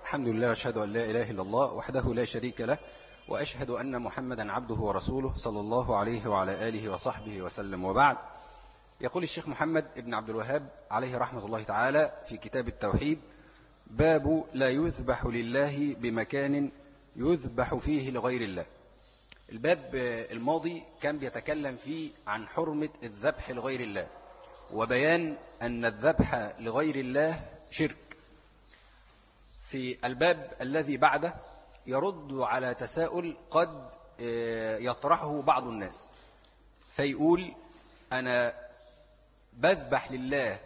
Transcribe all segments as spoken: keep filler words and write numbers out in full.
الحمد لله وأشهد أن لا إله إلا الله وحده لا شريك له، وأشهد أن محمدا عبده ورسوله صلى الله عليه وعلى آله وصحبه وسلم، وبعد. يقول الشيخ محمد بن عبد الوهاب عليه رحمة الله تعالى في كتاب التوحيد: باب لا يذبح لله بمكان يذبح فيه لغير الله. الباب الماضي كان بيتكلم فيه عن حرمة الذبح لغير الله، وبيان أن الذبح لغير الله شرك. في الباب الذي بعده يرد على تساؤل قد يطرحه بعض الناس، فيقول: أنا بذبح لله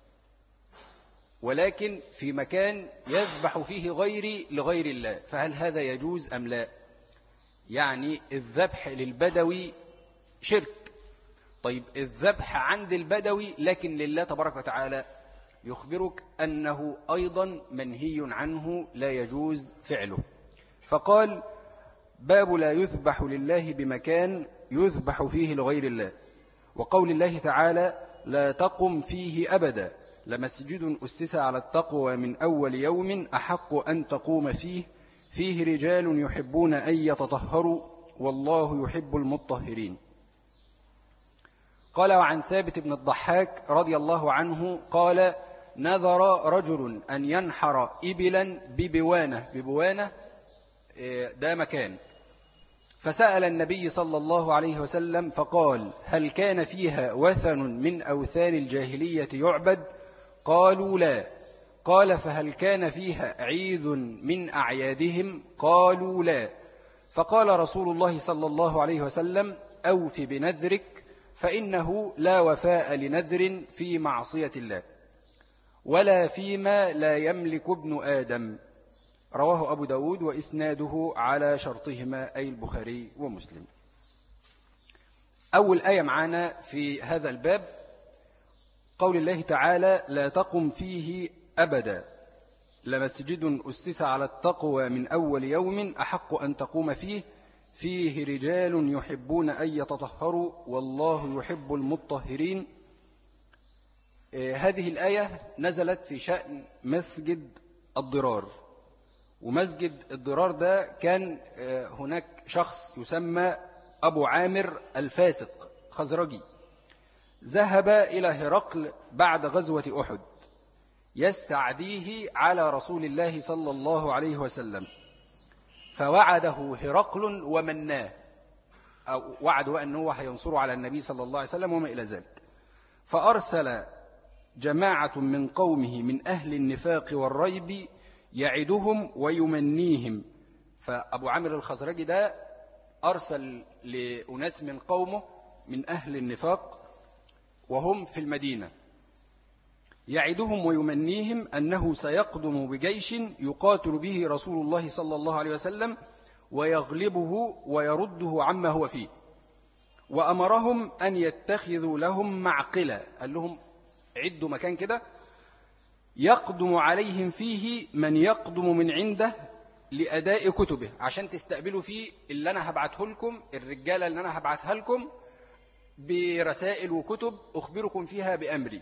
ولكن في مكان يذبح فيه غيري لغير الله، فهل هذا يجوز أم لا؟ يعني الذبح للبدوي شرك. طيب الذبح عند البدوي لكن لله تبارك وتعالى، يخبرك أنه أيضا منهي عنه، لا يجوز فعله. فقال: باب لا يذبح لله بمكان يذبح فيه لغير الله، وقول الله تعالى: لا تقم فيه أبدا، لمسجد أسس على التقوى من أول يوم أحق أن تقوم فيه، فيه رجال يحبون أن يتطهروا والله يحب المطهرين. قال: وعن ثابت بن الضحاك رضي الله عنه قال: نذر رجل أن ينحر إبلا ببوانة. ببوانة ده مكان، فسأل النبي صلى الله عليه وسلم فقال: هل كان فيها وثن من أوثان الجاهلية يعبد؟ قالوا لا. قال: فهل كان فيها عيد من أعيادهم؟ قالوا لا. فقال رسول الله صلى الله عليه وسلم: أوف بنذرك، فإنه لا وفاء لنذر في معصية الله ولا فيما لا يملك ابن آدم. رواه أبو داود وإسناده على شرطهما، أي البخاري ومسلم. أول آية معنا في هذا الباب قول الله تعالى: لا تقم فيه أبدا، لمسجد أسس على التقوى من أول يوم أحق أن تقوم فيه، فيه رجال يحبون أن يتطهروا والله يحب المطهرين. هذه الآية نزلت في شأن مسجد الضرار. ومسجد الضرار ده كان هناك شخص يسمى أبو عامر الفاسق خزرجي، ذهب إلى هرقل بعد غزوة أحد يستعديه على رسول الله صلى الله عليه وسلم، فوعده هرقل ومناه، أو وعده أنه هينصره على النبي صلى الله عليه وسلم وما إلى ذلك. فأرسل جماعة من قومه من أهل النفاق والريب يعدهم ويمنيهم. فأبو عامر الخزرجي ده أرسل لأناس من قومه من أهل النفاق وهم في المدينة، يعدهم ويمنيهم أنه سيقدم بجيش يقاتل به رسول الله صلى الله عليه وسلم ويغلبه ويرده عما هو فيه. وأمرهم أن يتخذوا لهم معقلة، قال لهم عدوا مكان كده يقدم عليهم فيه من يقدم من عنده لأداء كتبه، عشان تستقبلوا فيه اللي أنا هبعته لكم، الرجالة اللي أنا هبعتها لكم برسائل وكتب أخبركم فيها بأمري،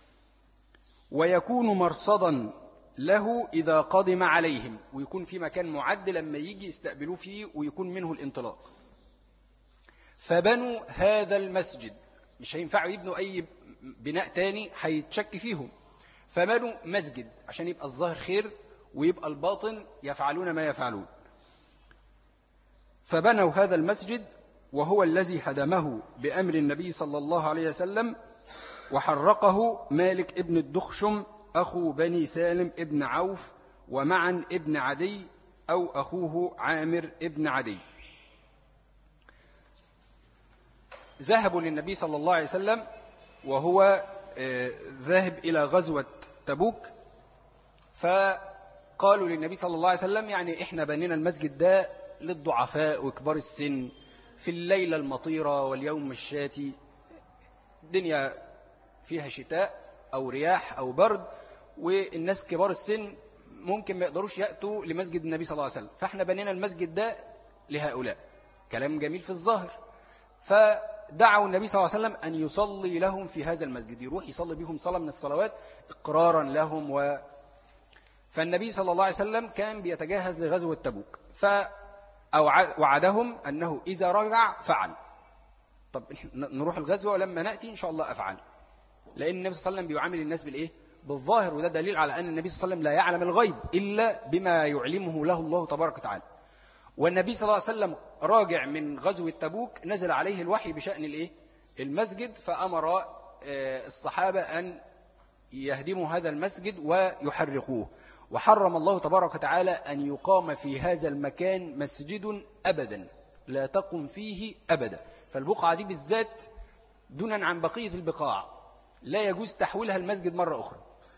ويكون مرصدا له إذا قدم عليهم، ويكون في مكان معد لما يجي يستقبلوه فيه ويكون منه الانطلاق. فبنوا هذا المسجد، مش هينفعوا يبنوا أي بناء تاني هيتشك فيهم، فبنوا مسجد عشان يبقى الظاهر خير ويبقى الباطن يفعلون ما يفعلون. فبنوا هذا المسجد وهو الذي هدمه بأمر النبي صلى الله عليه وسلم، وحرقه مالك ابن الدخشم أخو بني سالم ابن عوف ومعن ابن عدي أو أخوه عامر ابن عدي. ذهبوا للنبي صلى الله عليه وسلم وهو ذاهب إلى غزوة تبوك، فقالوا للنبي صلى الله عليه وسلم: يعني إحنا بنينا المسجد ده للضعفاء وكبار السن في الليلة المطيرة واليوم الشاتي، الدنيا فيها شتاء أو رياح أو برد، والناس كبار السن ممكن ما يقدروش يأتوا لمسجد النبي صلى الله عليه وسلم، فإحنا بنينا المسجد ده لهؤلاء. كلام جميل في الظاهر. فدعوا النبي صلى الله عليه وسلم أن يصلي لهم في هذا المسجد، يروح يصلي بهم صلاة من الصلوات إقرارا لهم و فالنبي صلى الله عليه وسلم كان بيتجهز لغزوة تبوك، فوعدهم أنه إذا رجع فعل. طب نروح الغزوة ولما نأتي إن شاء الله أفعل، لأن النبي صلى الله عليه وسلم بيعامل الناس بالإيه؟ بالظاهر، وده دليل على أن النبي صلى الله عليه وسلم لا يعلم الغيب إلا بما يعلمه له الله تبارك وتعالى. والنبي صلى الله عليه وسلم راجع من غزوة تبوك نزل عليه الوحي بشأن الإيه؟ المسجد، فأمر الصحابة أن يهدموا هذا المسجد ويحرقوه، وحرم الله تبارك وتعالى أن يقام في هذا المكان مسجد أبدا، لا تقم فيه أبدا. فالبقعة دي بالذات دونا عن بقية البقاع لا يجوز تحويلها المسجد مرة أخرى.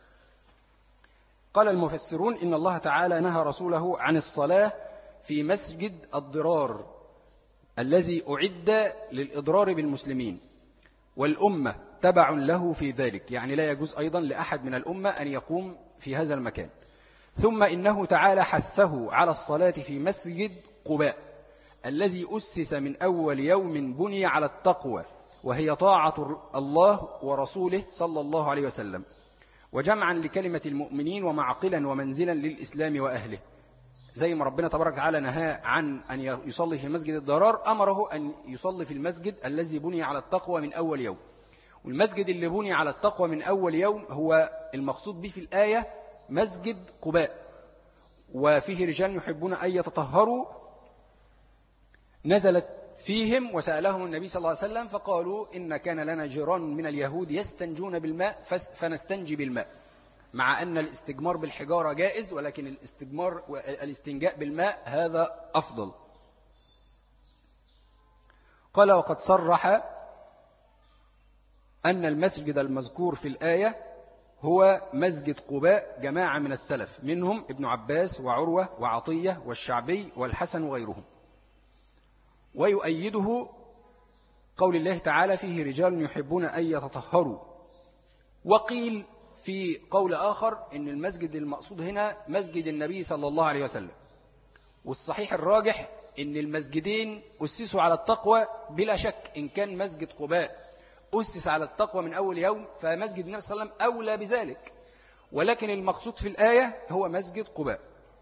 قال المفسرون إن الله تعالى نهى رسوله عن الصلاة في مسجد الضرار الذي أعد للإضرار بالمسلمين، والأمة تبع له في ذلك، يعني لا يجوز أيضا لأحد من الأمة أن يقوم في هذا المكان. ثم إنه تعالى حثه على الصلاة في مسجد قباء الذي أسس من أول يوم بني على التقوى، وهي طاعة الله ورسوله صلى الله عليه وسلم، وجمعا لكلمة المؤمنين ومعقلا ومنزلا للإسلام وأهله. زي ما ربنا تبارك وتعالى نهى عن أن يصلي في مسجد الضرار، أمره أن يصلي في المسجد الذي بني على التقوى من أول يوم. والمسجد اللي بني على التقوى من أول يوم هو المقصود به في الآية مسجد قباء، وفيه رجال يحبون أن يتطهروا نزلت فيهم وسألهم النبي صلى الله عليه وسلم فقالوا إن كان لنا جيران من اليهود يستنجون بالماء فنستنجي بالماء، مع أن الاستجمار بالحجارة جائز، ولكن الاستجمار والاستنجاء بالماء هذا أفضل. قال وقد صرح أن المسجد المذكور في الآية هو مسجد قباء جماعة من السلف، منهم ابن عباس وعروة وعطية والشعبي والحسن وغيرهم. ويؤيده قول الله تعالى فيه رجال يحبون أن يتطهروا. وقيل في قول آخر إن المسجد المقصود هنا مسجد النبي صلى الله عليه وسلم، والصحيح الراجح إن المسجدين أسسوا على التقوى بلا شك. إن كان مسجد قباء أسس على التقوى من أول يوم فمسجد النبي صلى الله عليه وسلم أولى بذلك، ولكن المقصود في الآية هو مسجد قباء.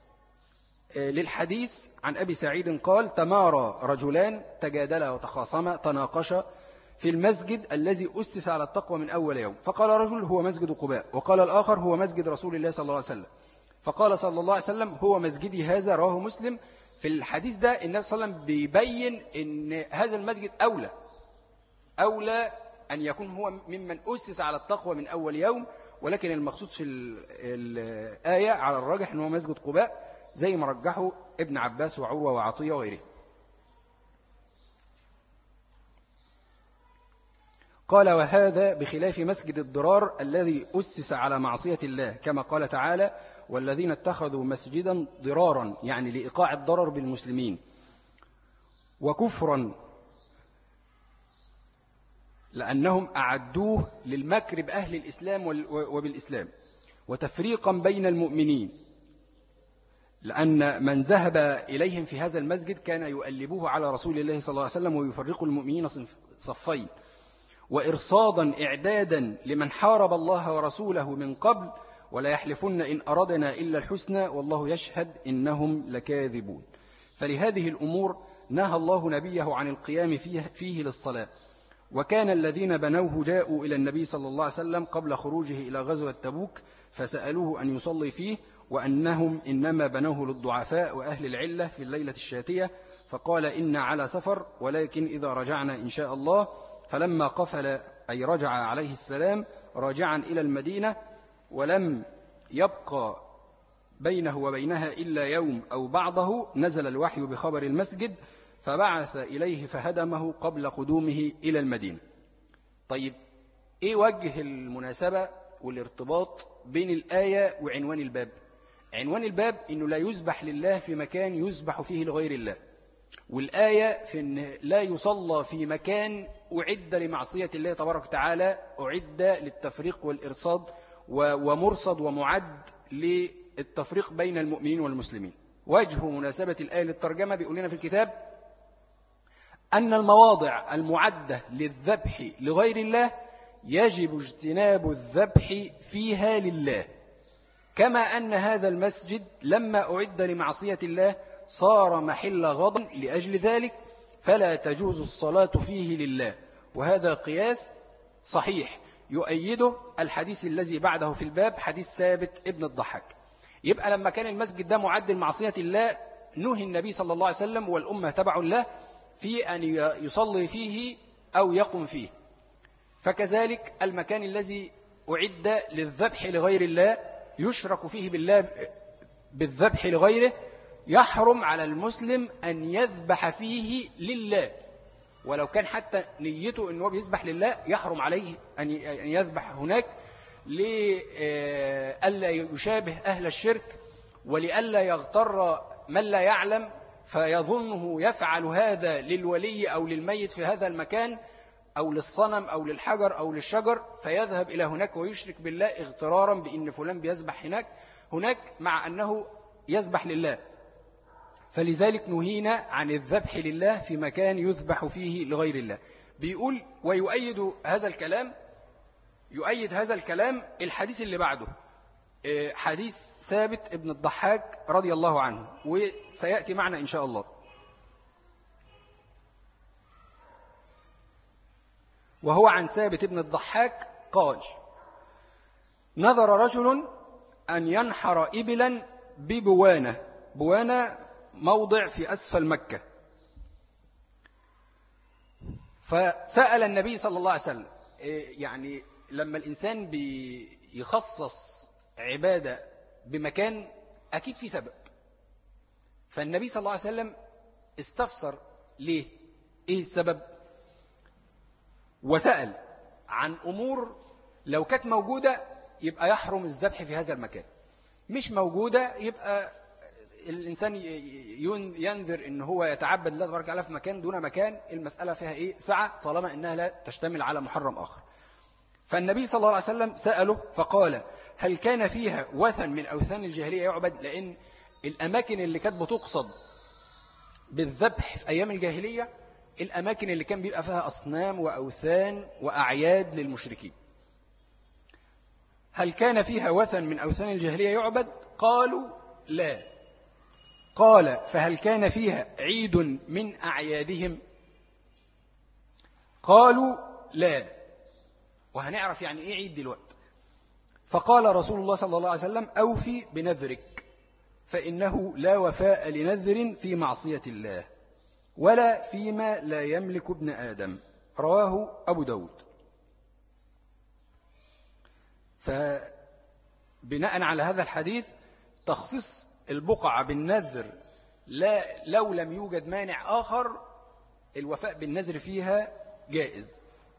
للحديث عن أبي سعيد قال تمارى رجلان تجادلا وتخاصما تناقشا في المسجد الذي أسس على التقوى من أول يوم، فقال رجل هو مسجد قباء، وقال الآخر هو مسجد رسول الله صلى الله عليه وسلم، فقال صلى الله عليه وسلم هو مسجدي هذا، رواه مسلم. في الحديث ده النبي صلى الله عليه وسلم بيبين أن هذا المسجد أولى أولى أن يكون هو ممن أسس على التقوى من أول يوم، ولكن المقصود في الآية على الراجح أنه مسجد قباء زي ما رجحه ابن عباس وعروة وعطية وغيره. قال وهذا بخلاف مسجد الضرار الذي أسس على معصية الله، كما قال تعالى والذين اتخذوا مسجدا ضرارا، يعني لإيقاع الضرر بالمسلمين، وكفرا لأنهم أعدوه للمكر بأهل الإسلام وبالإسلام، وتفريقا بين المؤمنين، لأن من ذهب إليهم في هذا المسجد كان يؤلبوه على رسول الله صلى الله عليه وسلم ويفرق المؤمنين صفين، وإرصادا إعدادا لمن حارب الله ورسوله من قبل، ولا يحلفن إن أردنا إلا الحسنى والله يشهد إنهم لكاذبون. فلهذه الأمور نهى الله نبيه عن القيام فيه, فيه للصلاة. وكان الذين بنوه جاءوا إلى النبي صلى الله عليه وسلم قبل خروجه إلى غزوة تبوك فسألوه أن يصلي فيه، وأنهم إنما بنوه للضعفاء وأهل العلة في الليلة الشاتية، فقال إن على سفر ولكن إذا رجعنا إن شاء الله. فلما قفل أي رجع عليه السلام راجعا إلى المدينة، ولم يبقى بينه وبينها إلا يوم أو بعضه، نزل الوحي بخبر المسجد فبعث إليه فهدمه قبل قدومه إلى المدينة. طيب إيه وجه المناسبة والارتباط بين الآية وعنوان الباب؟ عنوان الباب إنه لا يذبح لله في مكان يذبح فيه لغير الله، والآية في إن لا يصلى في مكان أعد لمعصية الله تبارك وتعالى، أعد للتفريق والإرصاد ومرصد ومعد للتفريق بين المؤمنين والمسلمين. وجه مناسبة الآية للترجمة بيقول لنا في الكتاب أن المواضع المعدة للذبح لغير الله يجب اجتناب الذبح فيها لله، كما أن هذا المسجد لما أعد لمعصية الله صار محل غضب لأجل ذلك، فلا تجوز الصلاة فيه لله. وهذا قياس صحيح يؤيده الحديث الذي بعده في الباب، حديث ثابت ابن الضحاك. يبقى لما كان المسجد ده معد لمعصية الله نهي النبي صلى الله عليه وسلم والأمة تبع له في أن يصلي فيه أو يقم فيه. فكذلك المكان الذي أعد للذبح لغير الله يشرك فيه بالله بالذبح لغيره، يحرم على المسلم أن يذبح فيه لله، ولو كان حتى نيته أنه بيذبح لله يحرم عليه أن يذبح هناك، لألا يشابه أهل الشرك، ولألا يغتر من لا يعلم فيظنه يفعل هذا للولي أو للميت في هذا المكان أو للصنم أو للحجر أو للشجر، فيذهب إلى هناك ويشرك بالله اغترارا بأن فلان بيذبح هناك هناك مع أنه يذبح لله. فلذلك نهينا عن الذبح لله في مكان يذبح فيه لغير الله. بيقول ويؤيد هذا الكلام يؤيد هذا الكلام الحديث اللي بعده، حديث ثابت ابن الضحاك رضي الله عنه، وسيأتي معنا إن شاء الله. وهو عن ثابت ابن الضحاك قال: نذر رجل أن ينحر إبلا ببوانة. بوانة موضع في أسفل مكة. فسأل النبي صلى الله عليه وسلم، يعني لما الإنسان بيخصص عبادة بمكان أكيد في سبب، فالنبي صلى الله عليه وسلم استفسر ليه، إيه السبب، وسأل عن أمور لو كانت موجودة يبقى يحرم الذبح في هذا المكان، مش موجودة يبقى الإنسان ينذر إن هو يتعبد الله تبارك وتعالى في مكان دون مكان، المسألة فيها إيه سعة طالما إنها لا تشتمل على محرم آخر. فالنبي صلى الله عليه وسلم سأله فقال: هل كان فيها وثن من أوثان الجاهلية يعبد؟ لأن الأماكن اللي كانت بتقصد بالذبح في أيام الجاهلية الأماكن اللي كان بيبقى فيها أصنام وأوثان وأعياد للمشركين. هل كان فيها وثن من أوثان الجاهلية يعبد؟ قالوا لا. قال: فهل كان فيها عيد من أعيادهم؟ قالوا لا. وهنعرف يعني إيه عيد دلوقتي. فقال رسول الله صلى الله عليه وسلم: أوفي بنذرك، فإنه لا وفاء لنذر في معصية الله ولا فيما لا يملك ابن آدم. رواه أبو داود. فبناء على هذا الحديث تخصيص البقعة بالنذر لا لو لم يوجد مانع آخر الوفاء بالنذر فيها جائز.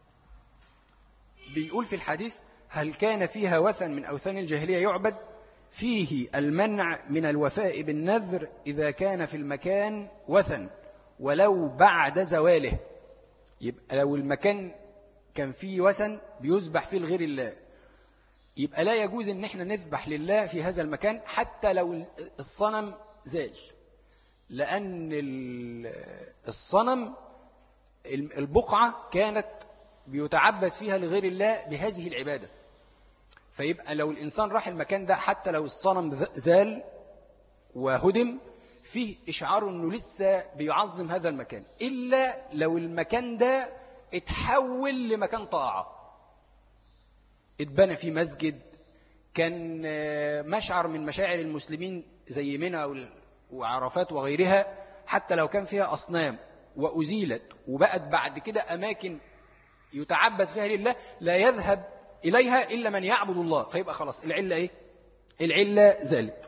بيقول في الحديث: هل كان فيها وثن من أوثان الجاهلية يعبد؟ فيه المنع من الوفاء بالنذر إذا كان في المكان وثن ولو بعد زواله. يبقى لو المكان كان فيه وثن بيذبح فيه لغير الله يبقى لا يجوز ان احنا نذبح لله في هذا المكان حتى لو الصنم زال، لأن الصنم البقعة كانت بيتعبد فيها لغير الله بهذه العبادة. فيبقى لو الإنسان راح المكان ده حتى لو الصنم زال وهدم فيه إشعار أنه لسه بيعظم هذا المكان، إلا لو المكان ده اتحول لمكان طاعة، اتبنى فيه مسجد، كان مشعر من مشاعر المسلمين زي منى وعرفات وغيرها، حتى لو كان فيها أصنام وأزيلت وبقت بعد كده أماكن يتعبد فيها لله لا يذهب إليها إلا من يعبد الله، فيبقى خلاص العلة إيه؟ العلة زالت.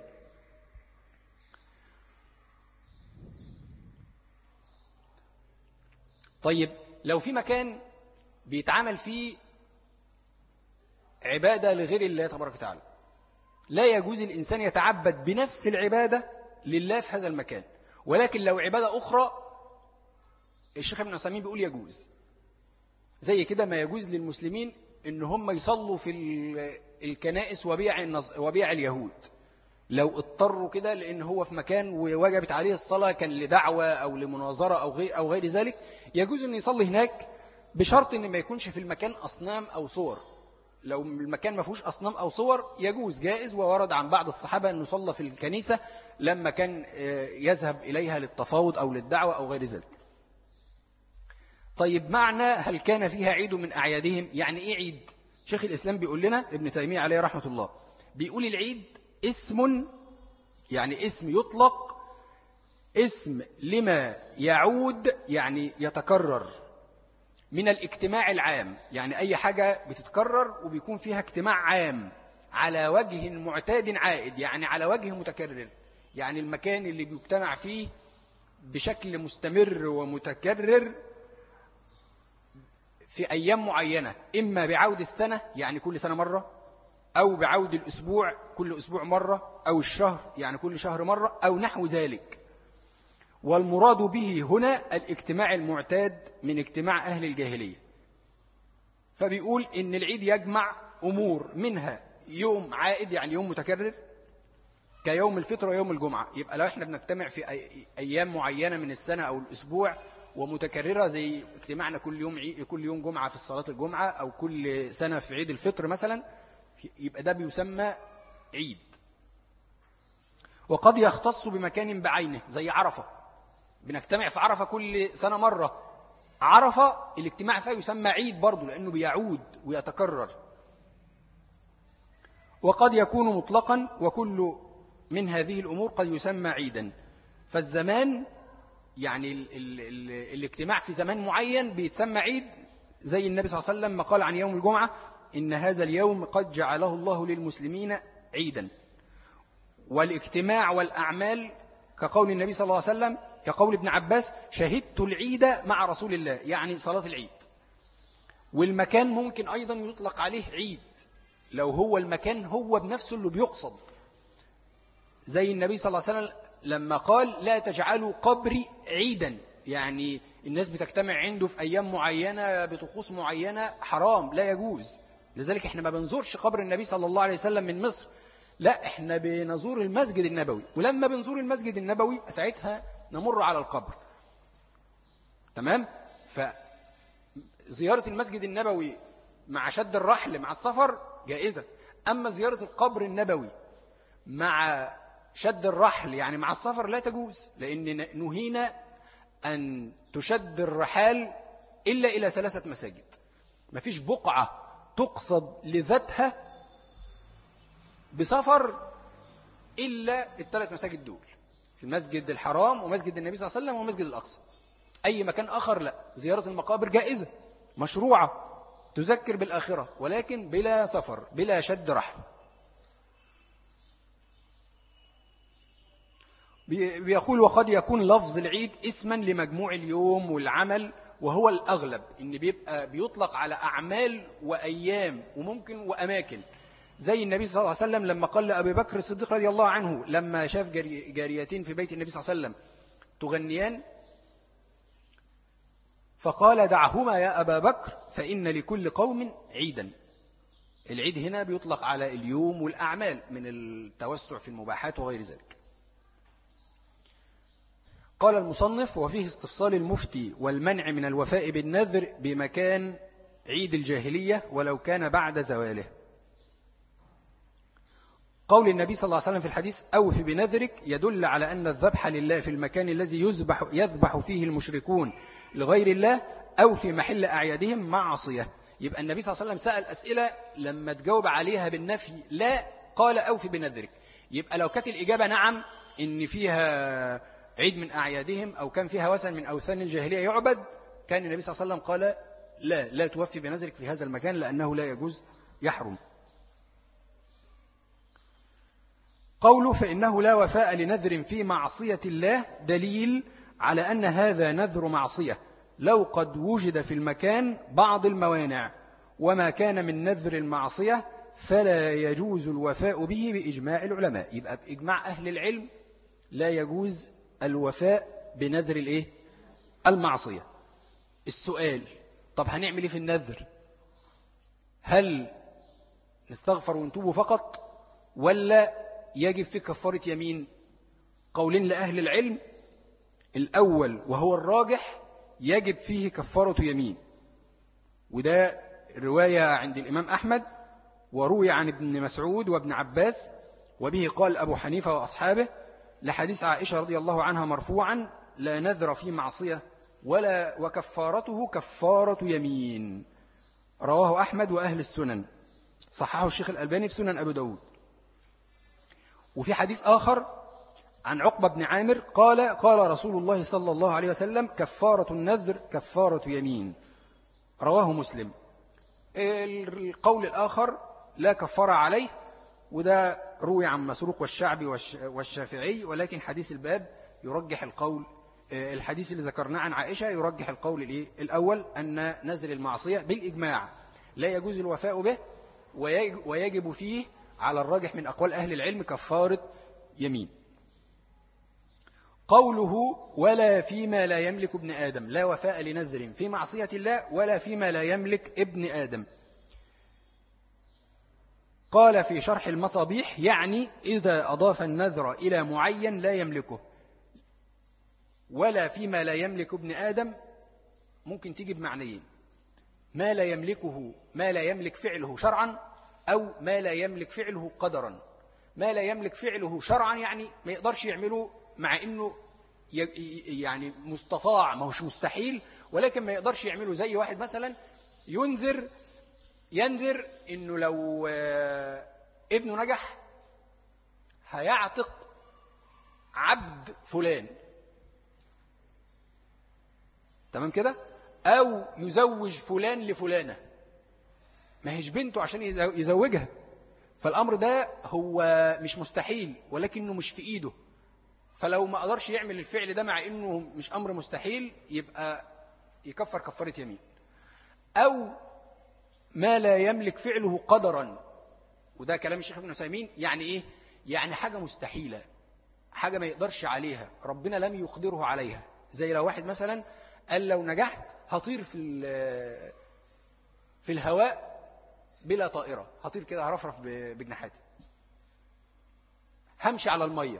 طيب لو في مكان بيتعامل فيه عبادة لغير الله تبارك وتعالى لا يجوز الإنسان يتعبد بنفس العبادة لله في هذا المكان، ولكن لو عبادة أخرى الشيخ ابن عثيمين بيقول يجوز. زي كده ما يجوز للمسلمين إن هم يصلوا في الكنائس وبيع وبيع اليهود لو اضطروا كده، لأن هو في مكان ووجبت عليه الصلاة كان لدعوة أو لمناظرة أو غير, أو غير ذلك، يجوز أن يصلي هناك بشرط أن ما يكونش في المكان أصنام أو صور، لو المكان ما فيهوش أصنام أو صور يجوز جائز، وورد عن بعض الصحابة أنه صلى في الكنيسة لما كان يذهب إليها للتفاوض أو للدعوة أو غير ذلك. طيب معنى هل كان فيها عيد من أعيادهم؟ يعني إيه عيد؟ شيخ الإسلام بيقول لنا ابن تيمية عليه رحمة الله، بيقول العيد اسم، يعني اسم يطلق، اسم لما يعود يعني يتكرر من الاجتماع العام، يعني أي حاجة بتتكرر وبيكون فيها اجتماع عام على وجه معتاد عائد، يعني على وجه متكرر، يعني المكان اللي بيجتمع فيه بشكل مستمر ومتكرر في أيام معينة، إما بعود السنة يعني كل سنة مرة، أو بعود الأسبوع كل أسبوع مرة، أو الشهر يعني كل شهر مرة، أو نحو ذلك. والمراد به هنا الاجتماع المعتاد من اجتماع أهل الجاهلية. فبيقول إن العيد يجمع أمور، منها يوم عائد يعني يوم متكرر كيوم الفطر ويوم الجمعة. يبقى لو احنا بنجتمع في أيام معينة من السنة أو الأسبوع ومتكررة زي اجتماعنا كل يوم عيد، كل يوم جمعة في صلاة الجمعة، أو كل سنة في عيد الفطر مثلا، يبقى ده بيسمى عيد. وقد يختص بمكان بعينه زي عرفة، بنجتمع في عرفة كل سنة مرة، عرفة الاجتماع فيها يسمى عيد برضو لأنه بيعود ويتكرر. وقد يكون مطلقا، وكل من هذه الأمور قد يسمى عيدا. فالزمان يعني ال ال ال الاجتماع في زمان معين بيتسمى عيد، زي النبي صلى الله عليه وسلم ما قال عن يوم الجمعة: إن هذا اليوم قد جعله الله للمسلمين عيدا. والاجتماع والأعمال كقول النبي صلى الله عليه وسلم، كقول ابن عباس: شهدت العيد مع رسول الله، يعني صلاة العيد. والمكان ممكن أيضا يطلق عليه عيد لو هو المكان هو بنفسه اللي بيقصد، زي النبي صلى الله عليه وسلم لما قال: لا تجعلوا قبري عيدا، يعني الناس بتجتمع عنده في أيام معينة بطقوس معينة، حرام، لا يجوز. لذلك احنا ما بنزورش قبر النبي صلى الله عليه وسلم من مصر، لا احنا بنزور المسجد النبوي، ولما بنزور المسجد النبوي ساعتها نمر على القبر. تمام؟ فزيارة المسجد النبوي مع شد الرحل مع السفر جائزة، أما زيارة القبر النبوي مع شد الرحل يعني مع السفر لا تجوز، لأن نهينا أن تشد الرحال إلا إلى ثلاثة مساجد. ما فيش بقعة تقصد لذاتها بسفر إلا الثلاث مساجد دول: المسجد الحرام ومسجد النبي صلى الله عليه وسلم ومسجد الأقصى. أي مكان آخر لا. زيارة المقابر جائزة مشروعة تذكر بالآخرة، ولكن بلا سفر بلا شد رحل. بيقول: وقد يكون لفظ العيد اسما لمجموع اليوم والعمل، وهو الأغلب إن بيبقى بيطلق على أعمال وأيام وممكن وأماكن، زي النبي صلى الله عليه وسلم لما قال لأبي بكر الصديق رضي الله عنه لما شاف جاريتين في بيت النبي صلى الله عليه وسلم تغنيان، فقال: دعهما يا أبا بكر فإن لكل قوم عيدا. العيد هنا بيطلق على اليوم والأعمال من التوسع في المباحات وغير ذلك. قال المصنف: وفيه استفصال المفتي والمنع من الوفاء بالنذر بمكان عيد الجاهلية ولو كان بعد زواله. قول النبي صلى الله عليه وسلم في الحديث: أوف بنذرك، يدل على أن الذبح لله في المكان الذي يذبح, يذبح فيه المشركون لغير الله أو في محل أعيادهم معصية. يبقى النبي صلى الله عليه وسلم سأل أسئلة لما تجاوب عليها بالنفي لا، قال: أوف بنذرك. يبقى لو كانت الإجابة نعم إن فيها عيد من أعيادهم أو كان فيها وثن من أوثان الجاهلية يعبد، كان النبي صلى الله عليه وسلم قال: لا لا توفي بنذرك في هذا المكان لأنه لا يجوز، يحرم. قوله: فإنه لا وفاء لنذر في معصية الله، دليل على أن هذا نذر معصية لو قد وجد في المكان بعض الموانع، وما كان من نذر المعصية فلا يجوز الوفاء به بإجماع العلماء. يبقى بإجماع أهل العلم لا يجوز الوفاء بنذر الإيه؟ المعصية. السؤال: طب هنعمل إيه في النذر؟ هل نستغفر ونتوب فقط ولا يجب في كفارة يمين؟ قولين لأهل العلم. الأول وهو الراجح يجب فيه كفارة يمين، وده رواية عند الإمام أحمد وروي عن ابن مسعود وابن عباس، وبه قال أبو حنيفة وأصحابه، لحديث عائشة رضي الله عنها مرفوعا: لا نذر في معصية ولا وكفارته كفارة يمين. رواه أحمد وأهل السنن، صححه الشيخ الألباني في سنن أبو داود. وفي حديث آخر عن عقبة بن عامر قال: قال رسول الله صلى الله عليه وسلم: كفارة النذر كفارة يمين. رواه مسلم. القول الآخر لا كفارة عليه، وده روي عن مسروق والشعبي والشافعي، ولكن حديث الباب يرجح القول، الحديث اللي ذكرناه عن عائشة يرجح القول الأول أن نذر المعصية بالإجماع لا يجوز الوفاء به، ويجب فيه على الراجح من أقوال أهل العلم كفارة يمين. قوله: ولا فيما لا يملك ابن آدم، لا وفاء لنذر في معصية الله ولا فيما لا يملك ابن آدم. قال في شرح المصابيح: يعني إذا أضاف النذر إلى معين لا يملكه. ولا فيما لا يملك ابن آدم ممكن تيجي بمعنيين: ما لا يملكه، ما لا يملك فعله شرعا، أو ما لا يملك فعله قدرا. ما لا يملك فعله شرعا يعني ما يقدرش يعمله، مع إنه يعني مستطاع، ما هوش مستحيل، ولكن ما يقدرش يعمله. زي واحد مثلا ينذر ينذر إنه لو ابنه نجح هيعتق عبد فلان، تمام كده، أو يزوج فلان لفلانة، ما هيش بنته عشان يزوجها. فالأمر ده هو مش مستحيل ولكنه مش في إيده، فلو ما قدرش يعمل الفعل ده مع إنه مش أمر مستحيل يبقى يكفر كفارة يمين. أو ما لا يملك فعله قدرا، وده كلام الشيخ ابن عثيمين. يعني إيه؟ يعني حاجة مستحيلة، حاجة ما يقدرش عليها، ربنا لم يقدره عليها. زي لو واحد مثلا قال لو نجحت هطير في في الهواء بلا طائرة، هطير كده هرفرف بجناحاتي، همشي على المية،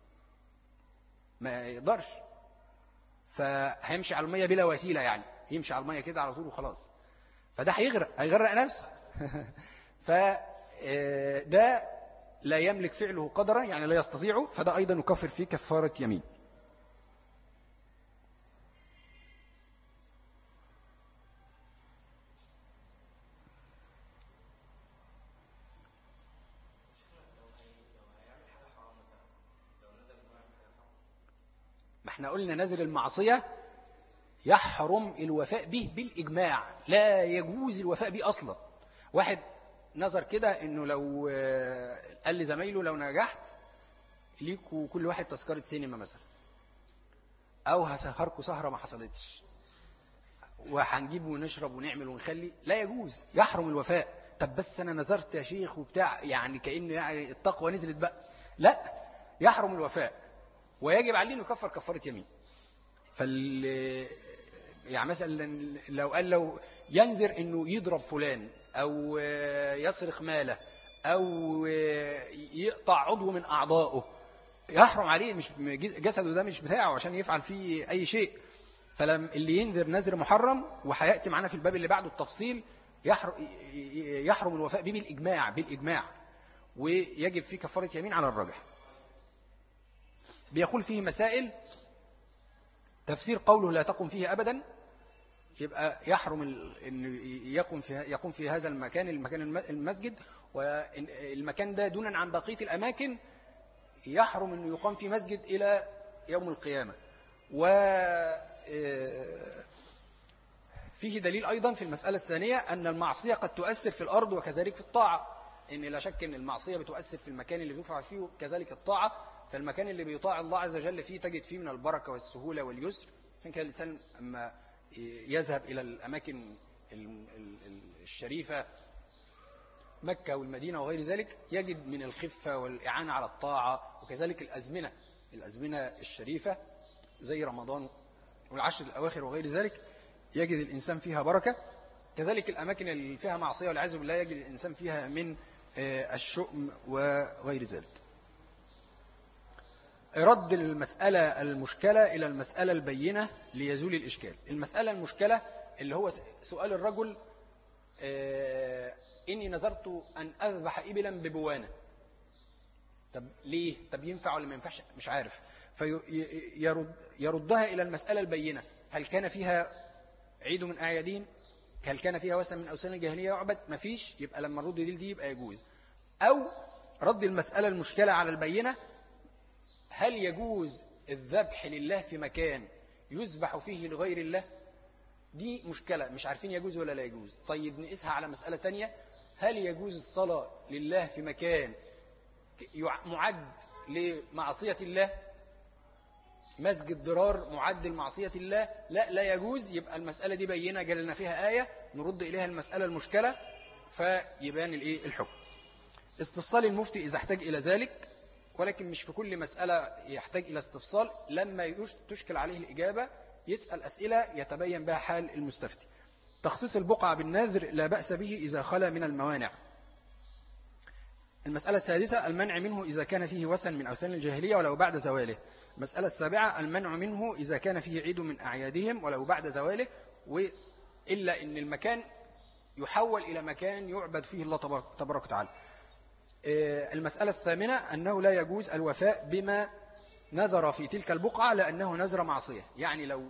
ما يقدرش، فهيمشي على المية بلا وسيلة، يعني يمشي على المية كده على طول وخلاص، فده هيغرق هيغرق نفسه. فده لا يملك فعله قدرا، يعني لا يستطيعه، فده أيضا يكفر فيه كفارة يمين. ما احنا قلنا نزل المعصية يحرم الوفاء به بالإجماع، لا يجوز الوفاء به أصلا. واحد نظر كده إنه لو قال لزمايله لو نجحت ليكوا كل واحد تذكرة سينما مثلا، أو هسهركوا سهرة ما حصلتش، وهنجيب ونشرب ونعمل ونخلي، لا يجوز، يحرم الوفاء. طب بس أنا نظرت يا شيخ وبتاع، يعني كأن يعني التقوى نزلت بقى، لا، يحرم الوفاء ويجب عليه أن يكفر كفارة يمين. فال يعني مثلا لو قال لو ينذر انه يضرب فلان او يسرق ماله او يقطع عضو من اعضائه، يحرم عليه، مش جسده ده مش بتاعه عشان يفعل فيه اي شيء. فلم اللي ينذر نذر محرم، وهياتي معنا في الباب اللي بعده التفصيل، يحرم الوفاء به بالاجماع بالاجماع ويجب فيه كفارة يمين على الراجح. بيقول فيه مسائل: تفسير قوله لا تقم فيه أبدا، يبقى يحرم أن يقوم في يقوم في هذا المكان، المكان المسجد، والمكان ده دونا عن بقية الأماكن يحرم أنه يقام في مسجد إلى يوم القيامة. وفيه دليل أيضا في المسألة الثانية أن المعصية قد تؤثر في الأرض وكذلك في الطاعة، إن لا شك أن المعصية بتؤثر في المكان اللي بيفعل فيه كذلك الطاعة. فالمكان اللي بيطاع الله عز وجل فيه تجد فيه من البركة والسهولة واليسر. كان كان الإنسان أما يذهب إلى الأماكن الشريفة مكة والمدينة وغير ذلك يجد من الخفة والإعانة على الطاعة، وكذلك الأزمنة الأزمنة الشريفة زي رمضان والعشر الأواخر وغير ذلك يجد الإنسان فيها بركة. كذلك الأماكن اللي فيها معصية والعياذ بالله يجد الإنسان فيها من الشؤم وغير ذلك. رد المسألة المشكلة إلى المسألة البينة ليزول الإشكال. المسألة المشكلة اللي هو سؤال الرجل إني نذرت أن أذبح إبلا ببوانة. طب ليه؟ طب ينفع ولا ما ينفعش؟ مش عارف. فيرد يردها إلى المسألة البينة. هل كان فيها عيد من أعيادهم؟ هل كان فيها وثن من أوثان الجاهلية يعبد؟ ما فيش، يبقى لما نرد دي دي يبقى يجوز. أو رد المسألة المشكلة على البينة، هل يجوز الذبح لله في مكان يذبح فيه لغير الله؟ دي مشكلة مش عارفين يجوز ولا لا يجوز. طيب نقيسها على مسألة تانية، هل يجوز الصلاة لله في مكان معد لمعصية الله؟ مسجد ضرار معد لمعصية الله؟ لا لا يجوز. يبقى المسألة دي بينة جلنا فيها آية نرد إليها المسألة المشكلة فيبان الإيه الحكم. استفصال المفتي إذا احتاج إلى ذلك، ولكن مش في كل مسألة يحتاج إلى استفصال. لما تشكل عليه الإجابة يسأل أسئلة يتبين بها حال المستفتي. تخصيص البقعة بالنذر لا بأس به إذا خلا من الموانع. المسألة السادسة المنع منه إذا كان فيه وثن من أوثان الجاهلية ولو بعد زواله. المسألة السابعة المنع منه إذا كان فيه عيد من أعيادهم ولو بعد زواله، إلا إن المكان يحول إلى مكان يعبد فيه الله تبارك وتعالى. المسألة الثامنة أنه لا يجوز الوفاء بما نذر في تلك البقعة لأنه نذر معصية. يعني لو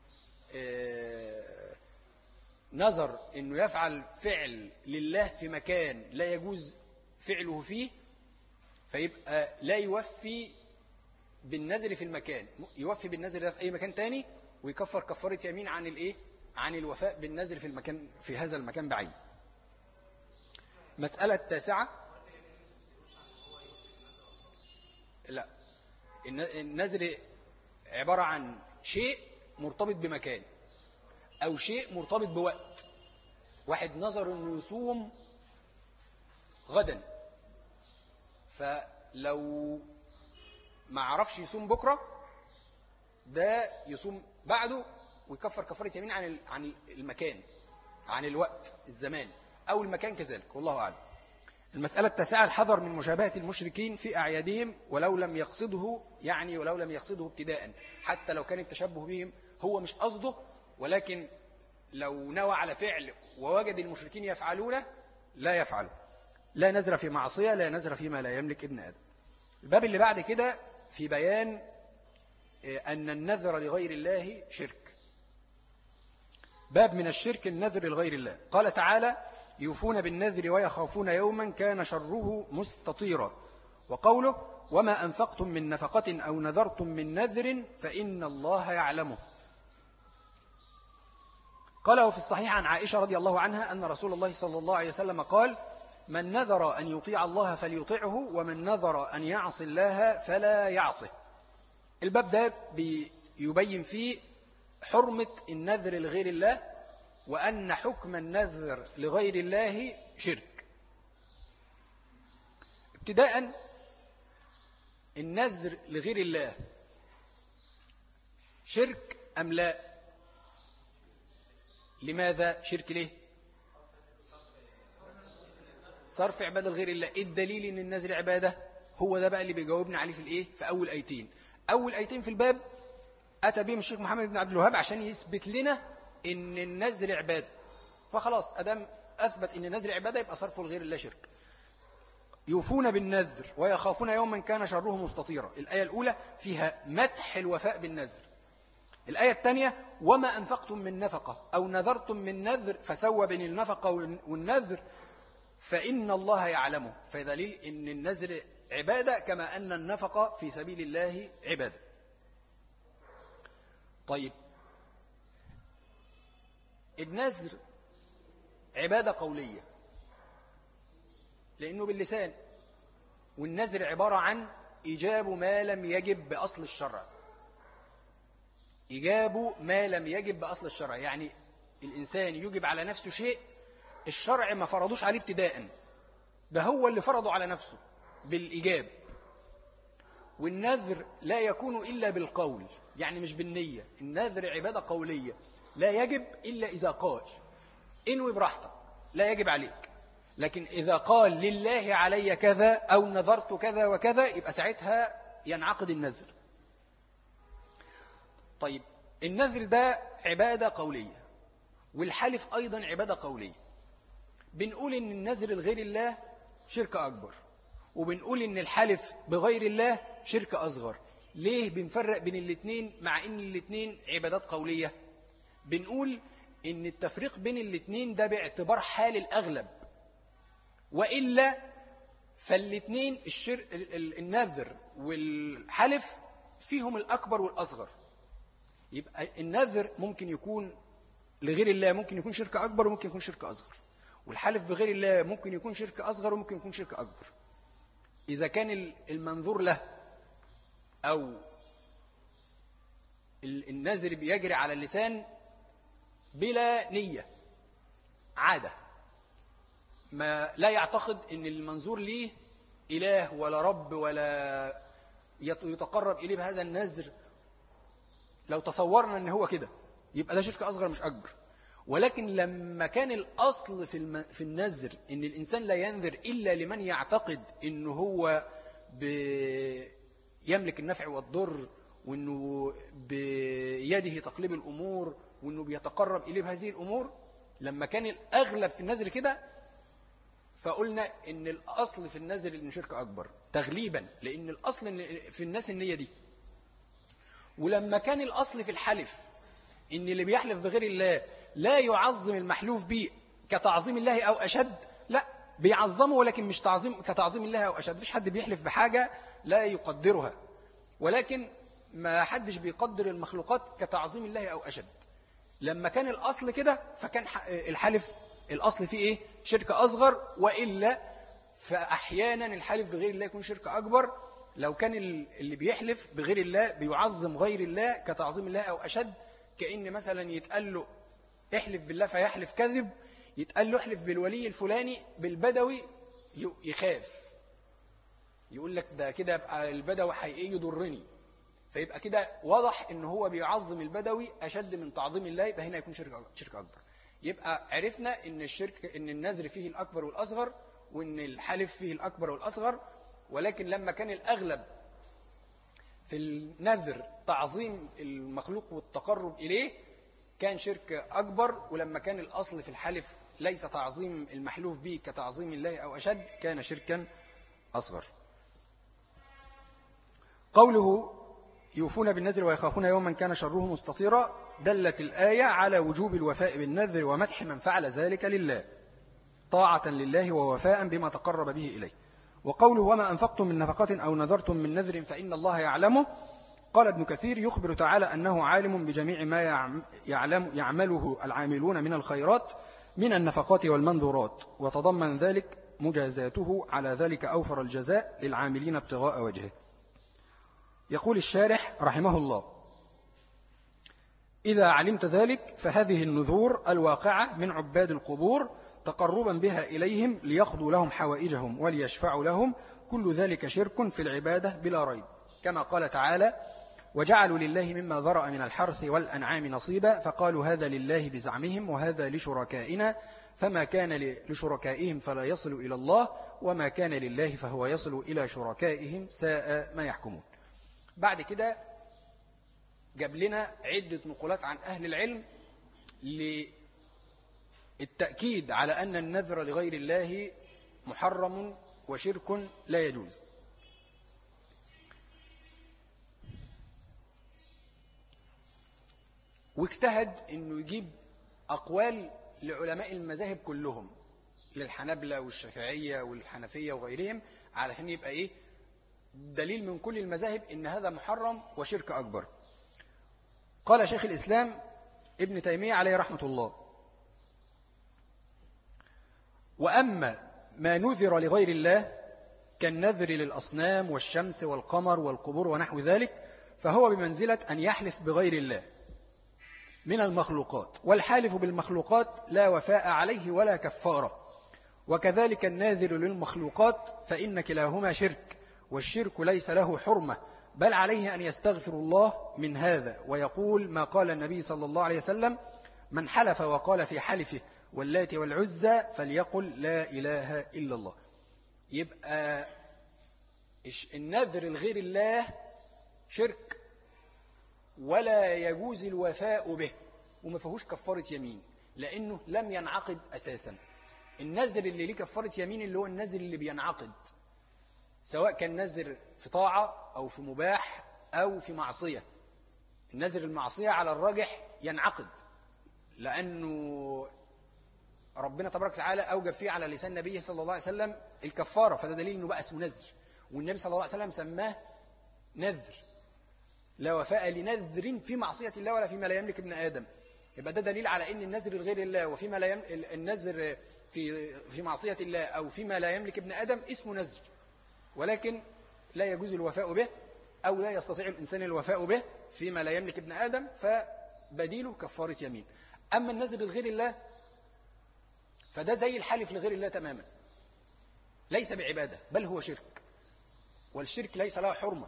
نذر أنه يفعل فعل لله في مكان لا يجوز فعله فيه، فيبقى لا يوفي بالنذر في المكان، يوفي بالنذر ده في أي مكان تاني ويكفر كفارة يمين عن الإيه؟ عن الوفاء بالنذر في المكان في هذا المكان بعين. مسألة التاسعة، لا، النذر عبارة عن شيء مرتبط بمكان أو شيء مرتبط بوقت. واحد نظر أنه يصوم غدا، فلو ما عرفش يصوم بكرة ده يصوم بعده ويكفر كفارة يمين عن عن المكان، عن الوقت الزمان أو المكان كذلك، والله أعلم. المسألة التاسعة الحذر من مشابهة المشركين في أعيادهم ولو لم يقصده، يعني ولو لم يقصده ابتداء، حتى لو كان التشبه بهم هو مش قصده، ولكن لو نوى على فعل ووجد المشركين يفعلونه لا يفعله. لا نذر في معصية، لا نذر فيما لا يملك ابن آدم. الباب اللي بعد كده في بيان أن النذر لغير الله شرك. باب من الشرك النذر لغير الله. قال تعالى يوفون بالنذر ويخافون يوما كان شره مستطيرا. وقوله وما أنفقتم من نفقة أو نذرتم من نذر فإن الله يعلمه. قاله في الصحيح عن عائشة رضي الله عنها أن رسول الله صلى الله عليه وسلم قال من نذر أن يطيع الله فليطيعه ومن نذر أن يعصي الله فلا يعصه. الباب ده بيبين فيه حرمة النذر لغير الله وأن حكم النذر لغير الله شرك. ابتداء النذر لغير الله شرك أم لا؟ لماذا شرك؟ ليه؟ صرف عبادة لغير الله. إيه الدليل إن النذر عبادة؟ هو ده بقى اللي بيجاوبنا عليه في الإيه؟ في أول آيتين. أول آيتين في الباب أتى بهم الشيخ محمد بن عبد الوهاب عشان يثبت لنا إن النذر عبادة، فخلاص أدام أثبت إن النذر عبادة يبقى صرفه لغير الله شرك. يوفون بالنذر ويخافون يوما كان شره مستطيرا. الآية الأولى فيها مدح الوفاء بالنذر. الآية الثانية وما أنفقتم من نفقة أو نذرتم من نذر، فسوى بين النفقة والنذر فإن الله يعلمه. فدليل إن النذر عبادة كما أن النفقة في سبيل الله عبادة. طيب النذر عبادة قولية لأنه باللسان، والنذر عبارة عن إيجاب ما لم يجب بأصل الشرع. إيجاب ما لم يجب بأصل الشرع، يعني الإنسان يجب على نفسه شيء الشرع ما فرضوش عليه ابتداء، ده هو اللي فرضه على نفسه بالإيجاب. والنذر لا يكون إلا بالقول، يعني مش بالنية. النذر عبادة قولية لا يجب إلا إذا قال إنوي براحتك لا يجب عليك، لكن إذا قال لله علي كذا أو نذرت كذا وكذا يبقى ساعتها ينعقد النذر. طيب النذر ده عبادة قولية، والحلف أيضا عبادة قولية. بنقول إن النذر لغير الله شرك أكبر، وبنقول إن الحلف بغير الله شرك أصغر. ليه بنفرق بين الاثنين مع إن الاثنين عبادات قولية؟ بنقول إن التفريق بين الاثنين ده باعتبار حال الأغلب، وإلا فالاثنين الشر... النذر والحلف فيهم الأكبر والأصغر. يبقى النذر ممكن يكون لغير الله ممكن يكون شرك أكبر وممكن يكون شرك أصغر، والحلف بغير الله ممكن يكون شرك أصغر وممكن يكون شرك أكبر. إذا كان المنظور له أو النذر بيجري على اللسان بلا نية، عادة، ما لا يعتقد أن المنظور ليه إله ولا رب ولا يتقرب إليه بهذا النذر، لو تصورنا أنه هو كده يبقى ده شرك أصغر مش أكبر. ولكن لما كان الأصل في الم... في النذر أن الإنسان لا ينذر إلا لمن يعتقد أنه هو بيملك النفع والضر، وأنه بيده تقليب الأمور، وأنه بيتقرب إليه بهذه الأمور، لما كان الأغلب في النذر كده فقلنا أن الأصل في النذر أنه شرك أكبر تغليبا، لأن الأصل في الناس النية دي. ولما كان الأصل في الحلف إن اللي بيحلف بغير الله لا يعظم المحلوف به كتعظيم الله أو أشد، لا بيعظمه ولكن مش تعظيم كتعظيم الله أو أشد. مفيش حد بيحلف بحاجة لا يقدرها، ولكن ما حدش بيقدر المخلوقات كتعظيم الله أو أشد. لما كان الأصل كده فكان الحلف الأصل فيه إيه؟ شرك أصغر، وإلا فأحيانا الحلف بغير الله يكون شرك أكبر لو كان اللي بيحلف بغير الله بيعظم غير الله كتعظيم الله أو أشد. كأن مثلا يتقال له احلف بالله فيحلف كذب، يتقال له احلف بالولي الفلاني بالبدوي يخاف، يقول لك ده كده يبقى البدوي حقيقي يضرني، فيبقى كده واضح ان هو بيعظم البدوي أشد من تعظيم الله، يبقى هنا يكون شرك شرك أكبر. يبقى عرفنا ان الشرك ان النذر فيه الأكبر والأصغر، وان الحلف فيه الأكبر والأصغر. ولكن لما كان الأغلب في النذر تعظيم المخلوق والتقرب إليه كان شرك أكبر، ولما كان الأصل في الحلف ليس تعظيم المحلوف به كتعظيم الله أو أشد كان شركا أصغر. قوله يوفون بالنذر ويخافون يوما كان شره مستطيرا دلت الآية على وجوب الوفاء بالنذر ومدح من فعل ذلك لله طاعة لله ووفاء بما تقرب به إليه. وقوله وما أنفقتم من نفقة أو نذرتم من نذر فإن الله يعلمه، قال ابن كثير يخبر تعالى أنه عالم بجميع ما يعلم يعمله العاملون من الخيرات من النفقات والمنذورات، وتضمن ذلك مجازاته على ذلك أوفر الجزاء للعاملين ابتغاء وجهه. يقول الشارح رحمه الله: إذا علمت ذلك فهذه النذور الواقعة من عباد القبور تقربا بها إليهم ليقضوا لهم حوائجهم وليشفعوا لهم، كل ذلك شرك في العبادة بلا ريب، كما قال تعالى: وجعلوا لله مما ذرأ من الحرث والأنعام نصيبا فقالوا هذا لله بزعمهم وهذا لشركائنا فما كان لشركائهم فلا يصل إلى الله وما كان لله فهو يصل إلى شركائهم ساء ما يحكمون. بعد كده جاب لنا عدة نقولات عن أهل العلم للتأكيد على أن النذر لغير الله محرم وشرك لا يجوز. واجتهد أنه يجيب أقوال لعلماء المذاهب كلهم، للحنابلة والشافعية والحنفية وغيرهم، علشان يبقى إيه دليل من كل المذاهب أن هذا محرم وشرك أكبر. قال شيخ الإسلام ابن تيمية عليه رحمة الله: وأما ما نذر لغير الله كالنذر للأصنام والشمس والقمر والقبور ونحو ذلك فهو بمنزلة أن يحلف بغير الله من المخلوقات، والحالف بالمخلوقات لا وفاء عليه ولا كفارة، وكذلك الناذر للمخلوقات فإن كلاهما شرك، والشرك ليس له حرمة بل عليه أن يستغفر الله من هذا ويقول ما قال النبي صلى الله عليه وسلم: من حلف وقال في حلفه واللات والعزى فليقل لا إله إلا الله. يبقى النذر لغير الله شرك ولا يجوز الوفاء به، وما فيهوش كفارة يمين لأنه لم ينعقد أساسا. النذر اللي ليه كفارة يمين اللي هو النذر اللي بينعقد، سواء كان نذر في طاعة أو في مباح أو في معصية. النذر المعصية على الراجح ينعقد، لأنه ربنا تبارك وتعالى أوجب فيه على لسان نبيه صلى الله عليه وسلم الكفارة، فده دليل أنه بقى اسمه نذر، والنبي صلى الله عليه وسلم سماه نذر. لا وفاء لنذر في معصية الله ولا فيما لا يملك ابن آدم. يبقى ده دليل على أن النذر لغير الله وفيما لا يم... النذر في في معصية الله أو فيما لا يملك ابن آدم اسمه نذر، ولكن لا يجوز الوفاء به أو لا يستطيع الإنسان الوفاء به فيما لا يملك ابن آدم، فبديله كفارة يمين. أما النذر لغير الله فده زي الحلف لغير الله تماما، ليس بعبادة بل هو شرك، والشرك ليس له حرمة.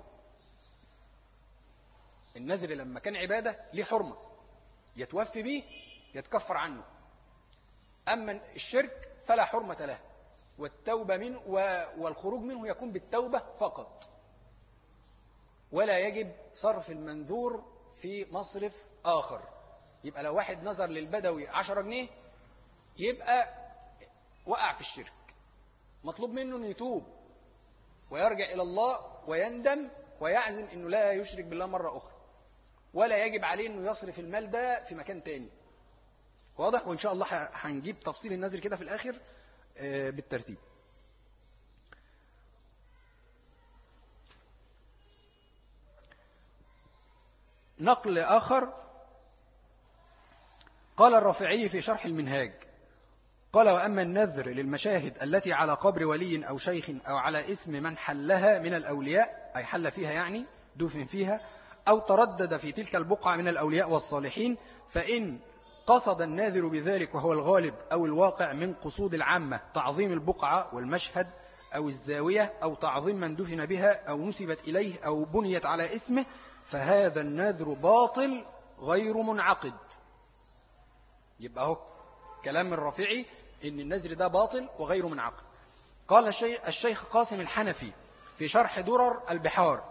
النذر لما كان عبادة ليه حرمة يتوفي به يتكفر عنه، أما الشرك فلا حرمة له، والتوبة منه والخروج منه يكون بالتوبة فقط، ولا يجب صرف المنذور في مصرف آخر. يبقى لو واحد نظر للبدوي عشرة جنيه يبقى وقع في الشرك، مطلوب منه أن يتوب ويرجع إلى الله ويندم ويعزم أنه لا يشرك بالله مرة أخرى، ولا يجب عليه أنه يصرف المال ده في مكان تاني. واضح؟ وإن شاء الله هنجيب تفصيل النذر كده في الآخر بالترتيب. نقل آخر قال الرافعي في شرح المنهاج قال: وأما النذر للمشاهد التي على قبر ولي أو شيخ أو على اسم من حلها من الأولياء، أي حل فيها يعني دفن فيها، أو تردد في تلك البقعة من الأولياء والصالحين، فإن قصد الناذر بذلك وهو الغالب أو الواقع من قصود العامة تعظيم البقعة والمشهد أو الزاوية أو تعظيم من دفن بها أو نسبت إليه أو بنيت على اسمه، فهذا النذر باطل غير منعقد. يبقى هو كلام الرافعي إن النذر ده باطل وغير منعقد. قال الشيخ, الشيخ قاسم الحنفي في شرح درر البحار: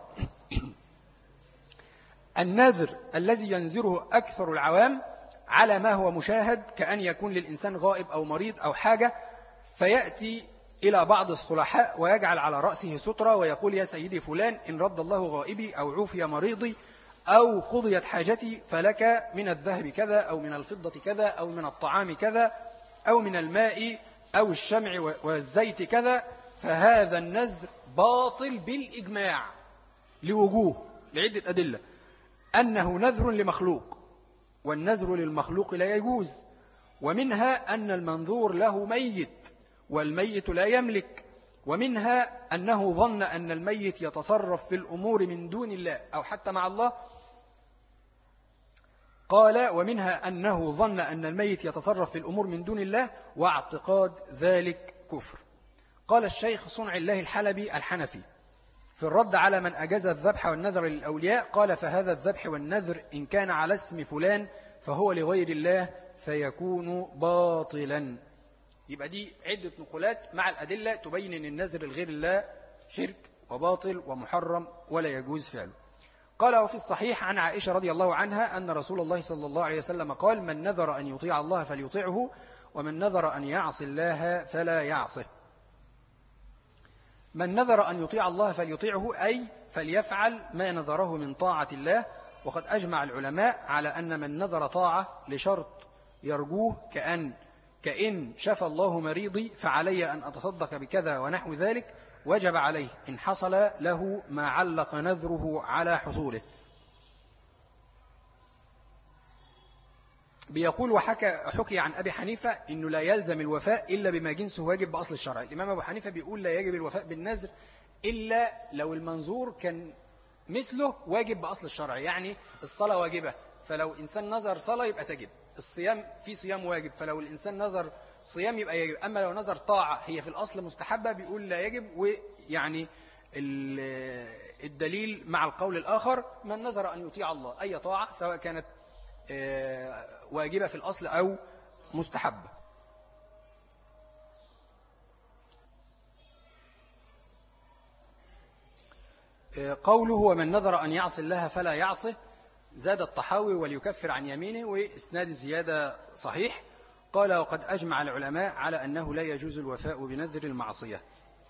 النذر الذي ينذره أكثر العوام على ما هو مشاهد، كأن يكون للإنسان غائب أو مريض أو حاجة، فيأتي إلى بعض الصلحاء ويجعل على رأسه سترة ويقول: يا سيدي فلان، إن رد الله غائبي أو عوفي مريضي أو قضيت حاجتي فلك من الذهب كذا أو من الفضة كذا أو من الطعام كذا أو من الماء أو الشمع والزيت كذا. فهذا النذر باطل بالإجماع لوجوه لعدة أدلة: أنه نذر لمخلوق، والنذر للمخلوق لا يجوز، ومنها أن المنذور له ميت والميت لا يملك، ومنها أنه ظن أن الميت يتصرف في الأمور من دون الله أو حتى مع الله. قال: ومنها أنه ظن أن الميت يتصرف في الأمور من دون الله، واعتقاد ذلك كفر. قال الشيخ صنع الله الحلبي الحنفي في الرد على من أجاز الذبح والنذر للأولياء، قال: فهذا الذبح والنذر إن كان على اسم فلان فهو لغير الله فيكون باطلا. يبقى دي عدة نقولات مع الأدلة تبين أن النذر لغير الله شرك وباطل ومحرم ولا يجوز فعله. قال: وفي الصحيح عن عائشة رضي الله عنها أن رسول الله صلى الله عليه وسلم قال: من نذر أن يطيع الله فليطيعه، ومن نذر أن يعصي الله فلا يعصه. من نذر أن يطيع الله فليطيعه أي فليفعل ما نذره من طاعة الله. وقد أجمع العلماء على أن من نذر طاعة لشرط يرجوه، كأن كإن شفى الله مريضي فعلي أن أتصدق بكذا ونحو ذلك، وجب عليه إن حصل له ما علق نذره على حصوله. بيقول: وحكى حكي عن أبي حنيفة إنه لا يلزم الوفاء إلا بما جنسه واجب بأصل الشرع. الإمام أبو حنيفة بيقول لا يجب الوفاء بالنذر إلا لو المنذور كان مثله واجب بأصل الشرع، يعني الصلاة واجبة فلو إنسان نذر صلاة يبقى تجب، الصيام في صيام واجب فلو الإنسان نذر صيام يبقى يجب. أما لو نذر طاعة هي في الأصل مستحبة بيقول لا يجب. ويعني الدليل مع القول الآخر: من نذر أن يطيع الله أي طاعة سواء كانت واجبة في الأصل أو مستحبة. قوله: ومن نذر أن يعصي الله فلا يعصه، زاد الطحاوي وليكفر عن يمينه، وإسناد الزيادة صحيح. قال وقد أجمع العلماء على أنه لا يجوز الوفاء بنذر المعصية.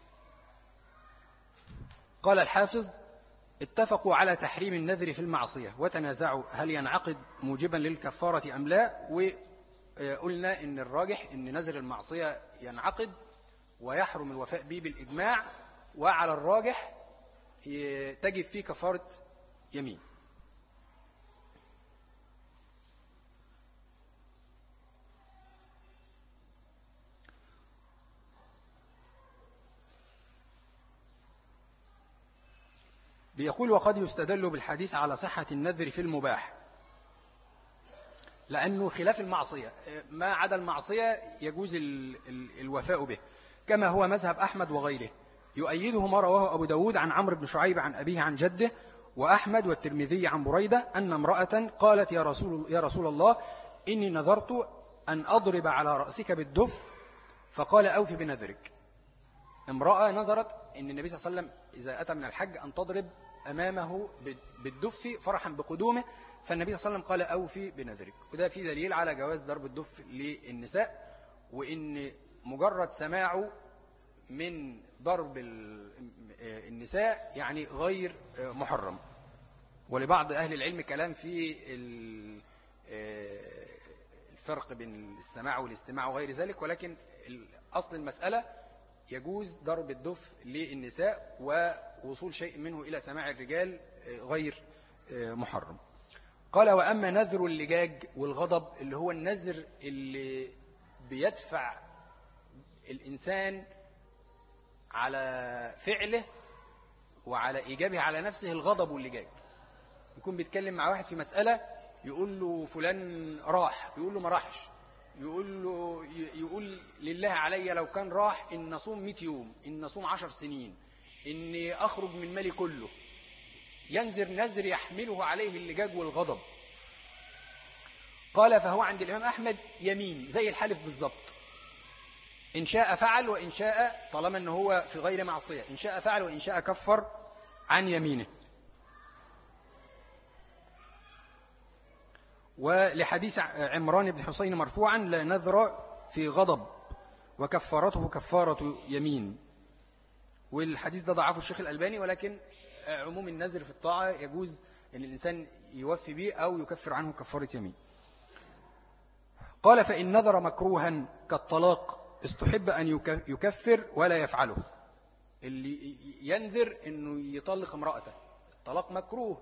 قال الحافظ اتفقوا على تحريم النذر في المعصية وتنازعوا هل ينعقد موجبا للكفارة أم لا، وقلنا إن الراجح إن نذر المعصية ينعقد ويحرم الوفاء به بالإجماع، وعلى الراجح تجب فيه كفارة يمين. بيقول وقد يستدل بالحديث على صحة النذر في المباح، لأنه خلاف المعصية، ما عدا المعصية يجوز الوفاء به، كما هو مذهب أحمد وغيره. يؤيده ما رواه أبو داود عن عمرو بن شعيب عن أبيه عن جده، وأحمد والترمذي عن بريدة أن امرأة قالت يا رسول, يا رسول الله إني نذرت أن أضرب على رأسك بالدف، فقال أوفي بنذرك. امرأة نظرت أن النبي صلى الله عليه وسلم إذا أتى من الحج أن تضرب أمامه بالدف فرحا بقدومه، فالنبي صلى الله عليه وسلم قال أوفي بنذرك. وده في دليل على جواز ضرب الدف للنساء، وإن مجرد سماعه من ضرب النساء يعني غير محرم. ولبعض أهل العلم كلام في الفرق بين السماع والاستماع وغير ذلك، ولكن أصل المسألة يجوز ضرب الدف للنساء، ووصول شيء منه إلى سماع الرجال غير محرم. قال وأما نذر اللجاج والغضب اللي هو النذر اللي بيدفع الإنسان على فعله وعلى إيجابه على نفسه الغضب واللجاج. يكون بيتكلم مع واحد في مسألة يقول له فلان راح، يقول له ما راحش، يقول له يقول لله علي لو كان راح إن نصوم مئة يوم، إن نصوم عشر سنين، إني أخرج من مالي كله. ينذر نذر يحمله عليه اللجاج والغضب. قال فهو عند الإمام أحمد يمين زي الحلف بالضبط، إن شاء فعل وإن شاء، طالما أنه هو في غير معصية، إن شاء فعل وإن شاء كفر عن يمينه. ولحديث عمران بن حسين مرفوعا لا نذر في غضب وكفارته كفارة يمين. والحديث ده ضعفه الشيخ الألباني، ولكن عموم النذر في الطاعة يجوز أن الإنسان يوفي به أو يكفر عنه كفارة يمين. قال فإن نذر مكروها كالطلاق استحب أن يكفر ولا يفعله. اللي ينذر أنه يطلق امرأته، الطلاق مكروه،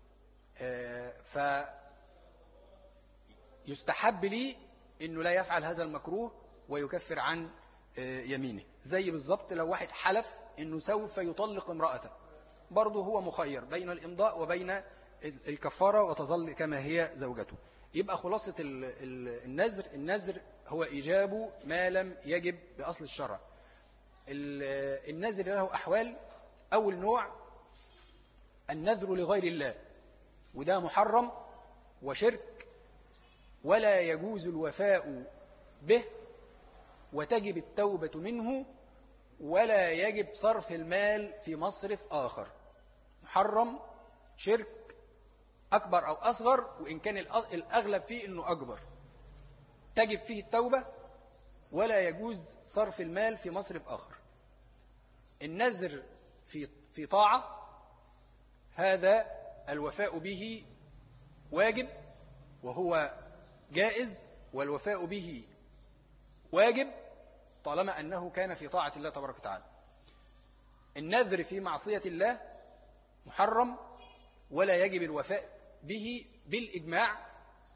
فيستحب لي أنه لا يفعل هذا المكروه ويكفر عن يمينه. زي بالضبط لو واحد حلف أنه سوف يطلق امرأته، برضه هو مخير بين الإمضاء وبين الكفارة وتظل كما هي زوجته. يبقى خلاصة النذر، النذر هو إيجاب ما لم يجب بأصل الشرع. النذر له أحوال. أول نوع النذر لغير الله، وده محرم وشرك ولا يجوز الوفاء به، وتجب التوبة منه، ولا يجب صرف المال في مصرف آخر. محرم، شرك أكبر أو أصغر، وإن كان الأغلب فيه أنه أكبر، تجب فيه التوبة ولا يجوز صرف المال في مصرف آخر. النذر في في طاعة هذا الوفاء به واجب وهو جائز، والوفاء به واجب طالما أنه كان في طاعة الله تبارك وتعالى. النذر في معصية الله محرم ولا يجب الوفاء به بالإجماع،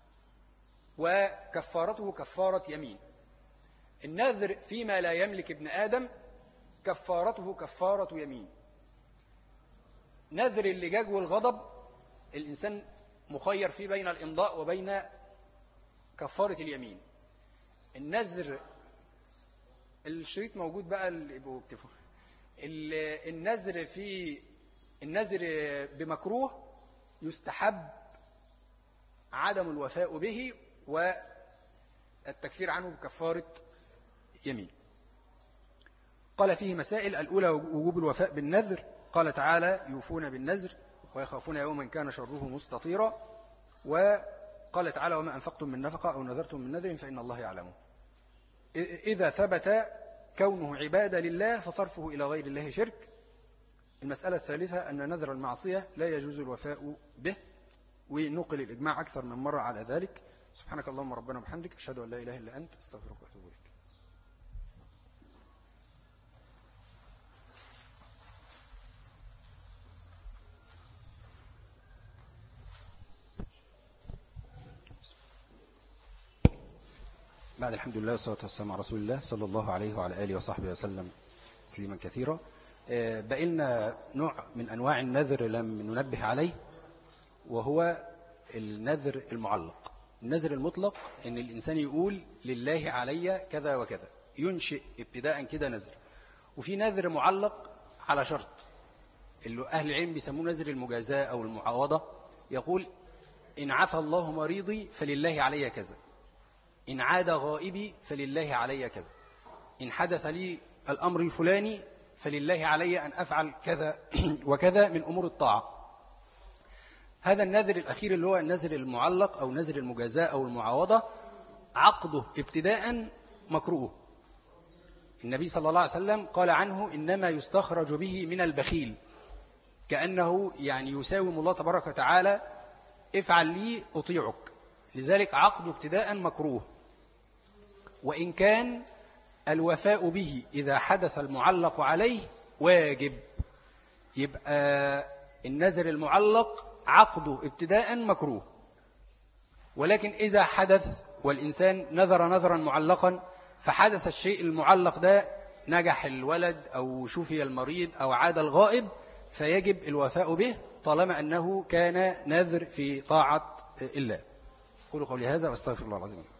وكفارته كفارة يمين. النذر فيما لا يملك ابن آدم كفارته كفارة يمين. نذر اللجاج والغضب الإنسان مخير فيه بين الإمضاء وبين كفارة اليمين. النذر الشريط موجود بقى اللي يبقوا اكتفوا. النذر في النذر بمكروه يستحب عدم الوفاء به والتكفير عنه بكفارة يمين. قال فيه مسائل. الأولى وجوب الوفاء بالنذر. قال تعالى يوفون بالنذر ويخافون يوما كان شره مستطيرا. وقال تعالى وما أنفقتم من نفقة أو نذرتم من نذر فإن الله يعلمه. إذا ثبت كونه عبادة لله فصرفه إلى غير الله شرك. المسألة الثالثة أن نذر المعصية لا يجوز الوفاء به، ونقل الإجماع أكثر من مرة على ذلك. سبحانك اللهم ربنا وبحمدك، أشهد أن لا إله إلا أنت، أستغفرك وأتوب إليك. بعد الحمد لله والصلاة والسلام على رسول الله صلى الله عليه وعلى آله وصحبه وسلم تسليما كثيرا. بقى لنا نوع من أنواع النذر لم ننبه عليه، وهو النذر المعلق. النذر المطلق إن الإنسان يقول لله علي كذا وكذا، ينشئ ابتداء كده نذر. وفي نذر معلق على شرط، اللي أهل العلم بيسموه نذر المجازاة أو المعاوضة. يقول إن عفى الله مريضي فلله علي كذا، إن عاد غائبي فلله علي كذا، إن حدث لي الأمر الفلاني فلله علي أن أفعل كذا وكذا من أمور الطاعة. هذا النذر الأخير اللي هو النذر المعلق أو نذر المجازاة أو المعاوضة، عقده ابتداء مكروه. النبي صلى الله عليه وسلم قال عنه إنما يستخرج به من البخيل، كأنه يعني يساوم الله تبارك وتعالى افعل لي أطيعك. لذلك عقده ابتداء مكروه. وإن كان الوفاء به إذا حدث المعلق عليه واجب، يبقى النذر المعلق عقده ابتداء مكروه. ولكن إذا حدث والإنسان نذر نذرا معلقا فحدث الشيء المعلق ده، نجح الولد أو شفي المريض أو عاد الغائب، فيجب الوفاء به طالما أنه كان نذر في طاعة الله. قولوا قولي هذا واستغفر الله العظيم.